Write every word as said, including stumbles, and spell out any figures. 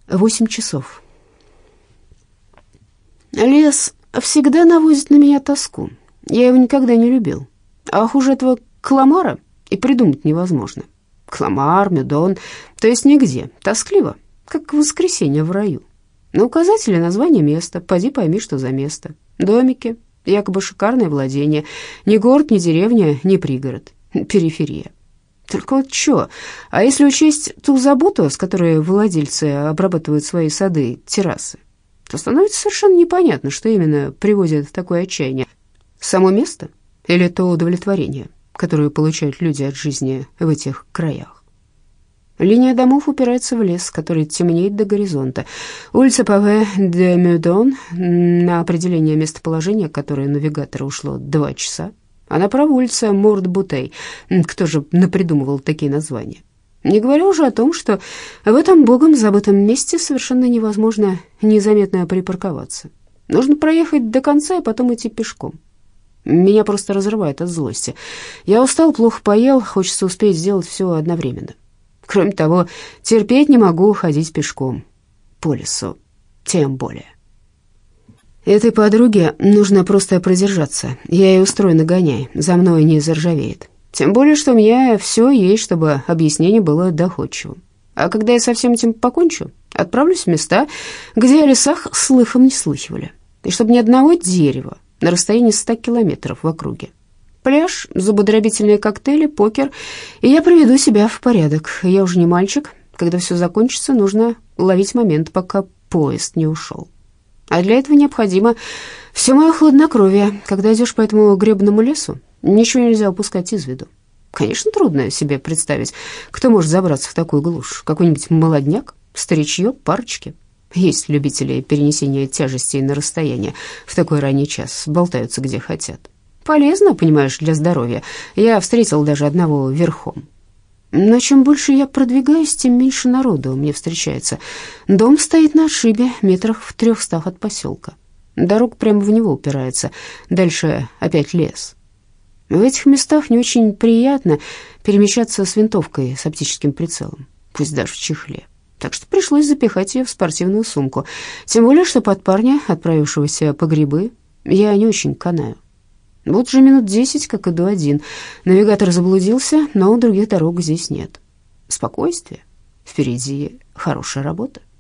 Восемь часов. Лес всегда наводит на меня тоску. Я его никогда не любил. А хуже этого Кламара и придумать невозможно. Кламар, Медон, то есть нигде. Тоскливо, как воскресенье в раю. На указателе название места. Поди пойми, что за место. Домики, якобы шикарное владение. Ни город, ни деревня, ни пригород. Периферия. Только вот что? А если учесть ту заботу, с которой владельцы обрабатывают свои сады, террасы, то становится совершенно непонятно, что именно приводит в такое отчаяние. Само место или то удовлетворение, которое получают люди от жизни в этих краях? Линия домов упирается в лес, который темнеет до горизонта. Улица Паве де Медон, на определение местоположения, которое навигатору ушло два часа. А направо улица Морд-Бутей. Кто же напридумывал такие названия? Не говоря уже о том, что в этом богом забытом месте совершенно невозможно незаметно припарковаться. Нужно проехать до конца и потом идти пешком. Меня просто разрывает от злости. Я устал, плохо поел, хочется успеть сделать все одновременно. Кроме того, терпеть не могу ходить пешком. По лесу тем более. Этой подруге нужно просто продержаться. Я ей устрою нагоняй, за мной не заржавеет. Тем более, что у меня все есть, чтобы объяснение было доходчивым. А когда я со всем этим покончу, отправлюсь в места, где о лесах слыхом не слыхивали. И чтобы ни одного дерева на расстоянии ста километров в округе. Пляж, зубодробительные коктейли, покер, и я приведу себя в порядок. Я уже не мальчик. Когда все закончится, нужно ловить момент, пока поезд не ушел. А для этого необходимо все мое хладнокровие. Когда идешь по этому гребаному лесу, ничего нельзя упускать из виду. Конечно, трудно себе представить, кто может забраться в такую глушь. Какой-нибудь молодняк, старичье, парочки. Есть любители перенесения тяжестей на расстояние в такой ранний час, болтаются где хотят. Полезно, понимаешь, для здоровья. Я встретил даже одного верхом. Но чем больше я продвигаюсь, тем меньше народу мне встречается. Дом стоит на отшибе, метрах в трехстах от поселка. Дорога прямо в него упирается. Дальше опять лес. В этих местах не очень приятно перемещаться с винтовкой с оптическим прицелом, пусть даже в чехле. Так что пришлось запихать ее в спортивную сумку. Тем более, что под парня, отправившегося по грибы, я не очень канаю. Вот уже минут десять, как иду один. Навигатор заблудился, но других дорог здесь нет. Спокойствие. Впереди хорошая работа.